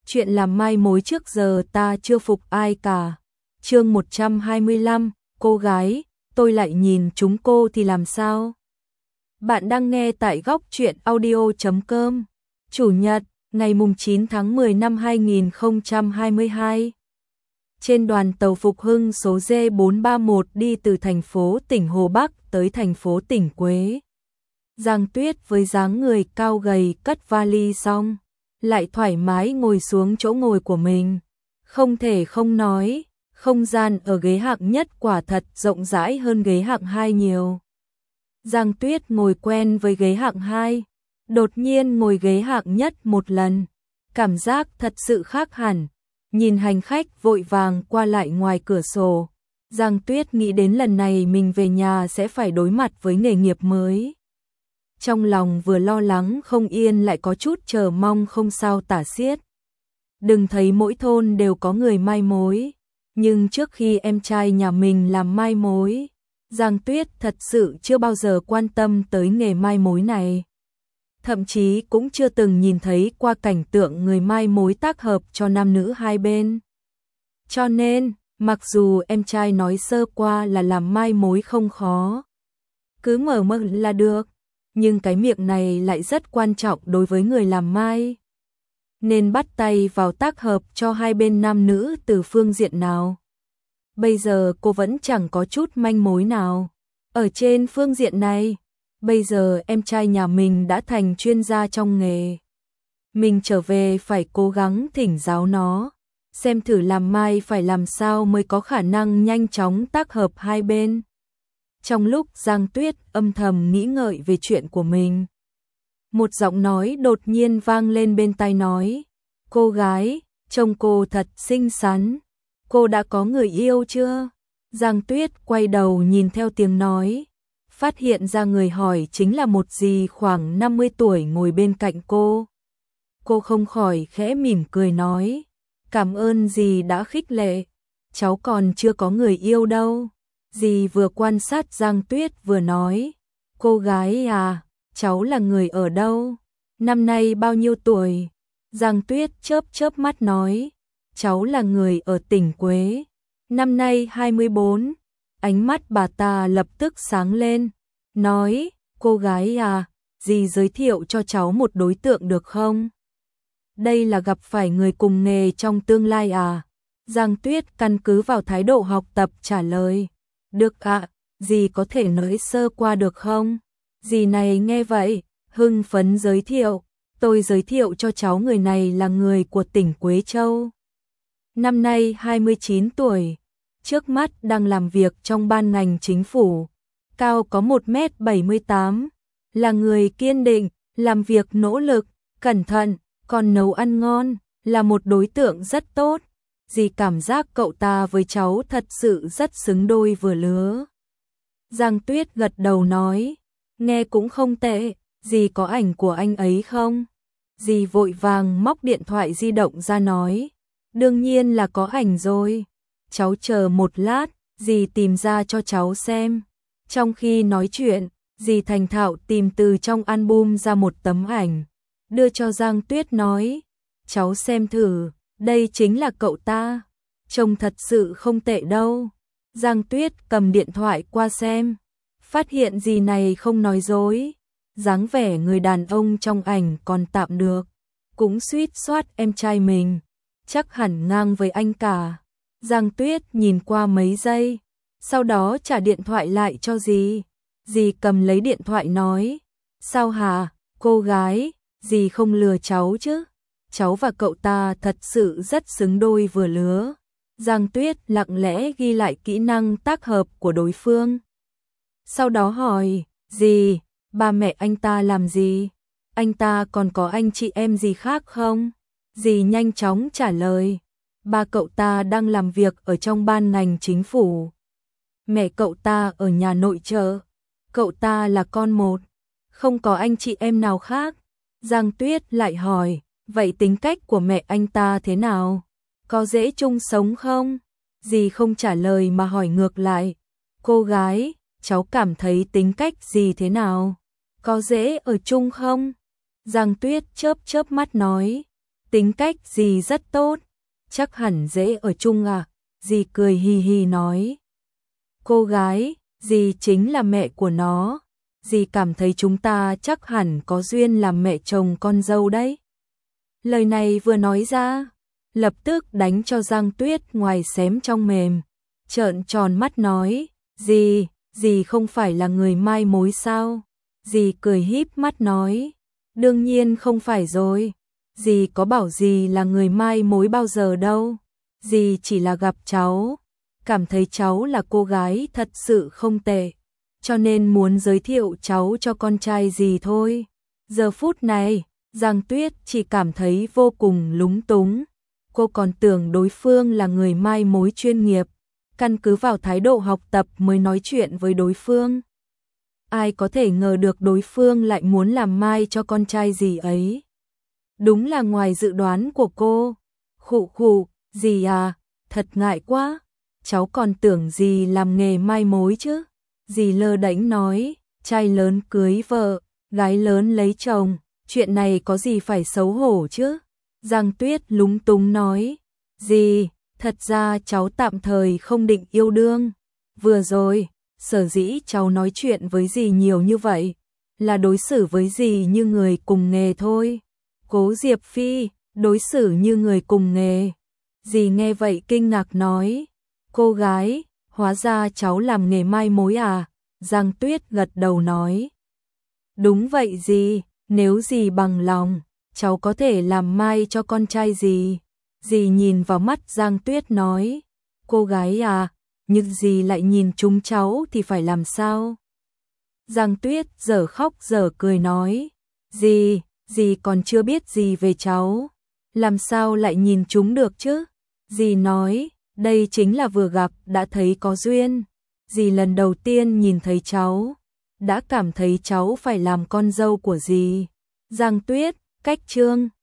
chuyện làm mai mối trước giờ ta chưa phục ai cả. Chương 125, cô gái, tôi lại nhìn chúng cô thì làm sao? Bạn đang nghe tại góc truyện audio.com. Chủ nhật, ngày 9 tháng 10 năm 2022. Trên đoàn tàu Phục Hưng số D431 đi từ thành phố tỉnh Hồ Bắc tới thành phố tỉnh Quế. Giang Tuyết với dáng người cao gầy cất vali xong, lại thoải mái ngồi xuống chỗ ngồi của mình. Không thể không nói, không gian ở ghế hạng nhất quả thật rộng rãi hơn ghế hạng 2 nhiều. Giang Tuyết ngồi quen với ghế hạng 2, đột nhiên ngồi ghế hạng nhất một lần, cảm giác thật sự khác hẳn. Nhìn hành khách vội vàng qua lại ngoài cửa sổ, Giang Tuyết nghĩ đến lần này mình về nhà sẽ phải đối mặt với nghề nghiệp mới. Trong lòng vừa lo lắng không yên lại có chút chờ mong không sao tả xiết. Đừng thấy mỗi thôn đều có người mai mối, nhưng trước khi em trai nhà mình làm mai mối, Giang Tuyết thật sự chưa bao giờ quan tâm tới nghề mai mối này. Thậm chí cũng chưa từng nhìn thấy qua cảnh tượng người mai mối tác hợp cho nam nữ hai bên. Cho nên, mặc dù em trai nói sơ qua là làm mai mối không khó, cứ mở miệng là được, nhưng cái miệng này lại rất quan trọng đối với người làm mai. Nên bắt tay vào tác hợp cho hai bên nam nữ từ phương diện nào. Bây giờ cô vẫn chẳng có chút manh mối nào. Ở trên phương diện này, bây giờ em trai nhà mình đã thành chuyên gia trong nghề. Mình trở về phải cố gắng thỉnh giáo nó, xem thử làm mai phải làm sao mới có khả năng nhanh chóng tác hợp hai bên. Trong lúc Giang Tuyết âm thầm nghĩ ngợi về chuyện của mình, một giọng nói đột nhiên vang lên bên tai nói: cô gái, trông cô thật xinh xắn, cô đã có người yêu chưa? Giang Tuyết quay đầu nhìn theo tiếng nói, phát hiện ra người hỏi chính là một dì khoảng 50 tuổi ngồi bên cạnh cô. Cô không khỏi khẽ mỉm cười nói: cảm ơn dì đã khích lệ, cháu còn chưa có người yêu đâu. Dì vừa quan sát Giang Tuyết vừa nói: cô gái à, cháu là người ở đâu? Năm nay bao nhiêu tuổi? Giang Tuyết chớp chớp mắt nói: cháu là người ở tỉnh Quế, năm nay 24. Ánh mắt bà ta lập tức sáng lên, nói: cô gái à, dì giới thiệu cho cháu một đối tượng được không? Đây là gặp phải người cùng nghề trong tương lai à? Giang Tuyết căn cứ vào thái độ học tập trả lời: được ạ, dì có thể nói sơ qua được không? Dì này nghe vậy, hưng phấn giới thiệu: tôi giới thiệu cho cháu người này là người của tỉnh Quế Châu. Năm nay 29 tuổi, trước mắt đang làm việc trong ban ngành chính phủ, cao có 1m78, là người kiên định, làm việc nỗ lực, cẩn thận, còn nấu ăn ngon, là một đối tượng rất tốt. Dì cảm giác cậu ta với cháu thật sự rất xứng đôi vừa lứa. Giang Tuyết gật đầu nói: nghe cũng không tệ, dì có ảnh của anh ấy không? Dì vội vàng móc điện thoại di động ra nói: đương nhiên là có ảnh rồi. Cháu chờ một lát, dì tìm ra cho cháu xem. Trong khi nói chuyện, dì thành thạo tìm từ trong album ra một tấm ảnh, đưa cho Giang Tuyết nói: cháu xem thử, đây chính là cậu ta, trông thật sự không tệ đâu. Giang Tuyết cầm điện thoại qua xem, phát hiện dì này không nói dối, dáng vẻ người đàn ông trong ảnh còn tạm được, cũng suýt soát em trai mình, chắc hẳn ngang với anh cả. Giang Tuyết nhìn qua mấy giây, sau đó trả điện thoại lại cho dì. Dì cầm lấy điện thoại nói: sao hả, cô gái, dì không lừa cháu chứ? Cháu và cậu ta thật sự rất xứng đôi vừa lứa. Giang Tuyết lặng lẽ ghi lại kỹ năng tác hợp của đối phương. Sau đó hỏi: dì, ba mẹ anh ta làm gì? Anh ta còn có anh chị em gì khác không? Dì nhanh chóng trả lời: ba cậu ta đang làm việc ở trong ban ngành chính phủ. Mẹ cậu ta ở nhà nội trợ. Cậu ta là con một, không có anh chị em nào khác. Giang Tuyết lại hỏi: vậy tính cách của mẹ anh ta thế nào? Có dễ chung sống không? Dì không trả lời mà hỏi ngược lại: cô gái, cháu cảm thấy tính cách dì thế nào? Có dễ ở chung không? Giang Tuyết chớp chớp mắt nói: tính cách dì rất tốt, chắc hẳn dễ ở chung à, dì cười hì hì nói. Cô gái, dì chính là mẹ của nó, dì cảm thấy chúng ta chắc hẳn có duyên làm mẹ chồng con dâu đấy. Lời này vừa nói ra, lập tức đánh cho Giang Tuyết ngoài xém trong mềm, trợn tròn mắt nói, dì không phải là người mai mối sao? Dì cười híp mắt nói, đương nhiên không phải rồi, dì có bảo dì là người mai mối bao giờ đâu, dì chỉ là gặp cháu, cảm thấy cháu là cô gái thật sự không tệ, cho nên muốn giới thiệu cháu cho con trai dì thôi. Giờ phút này, Giang Tuyết chỉ cảm thấy vô cùng lúng túng, cô còn tưởng đối phương là người mai mối chuyên nghiệp, căn cứ vào thái độ học tập mới nói chuyện với đối phương. Ai có thể ngờ được đối phương lại muốn làm mai cho con trai dì ấy. Đúng là ngoài dự đoán của cô. Khụ khụ, dì à, thật ngại quá, cháu còn tưởng dì làm nghề mai mối chứ. Dì lơ đễnh nói, trai lớn cưới vợ, gái lớn lấy chồng, chuyện này có gì phải xấu hổ chứ. Giang Tuyết lúng túng nói, dì, thật ra cháu tạm thời không định yêu đương. Vừa rồi, sở dĩ cháu nói chuyện với dì nhiều như vậy, là đối xử với dì như người cùng nghề thôi. Cố Diệp Phi, đối xử như người cùng nghề. Dì nghe vậy kinh ngạc nói, cô gái, hóa ra cháu làm nghề mai mối à? Giang Tuyết gật đầu nói, đúng vậy dì, nếu dì bằng lòng, cháu có thể làm mai cho con trai dì. Dì nhìn vào mắt Giang Tuyết nói, cô gái à, nhưng dì lại nhìn chúng cháu thì phải làm sao? Giang Tuyết dở khóc dở cười nói, dì còn chưa biết gì về cháu, làm sao lại nhìn chúng được chứ? Dì nói, đây chính là vừa gặp đã thấy có duyên. Dì lần đầu tiên nhìn thấy cháu, đã cảm thấy cháu phải làm con dâu của dì. Giang Tuyết, cách chương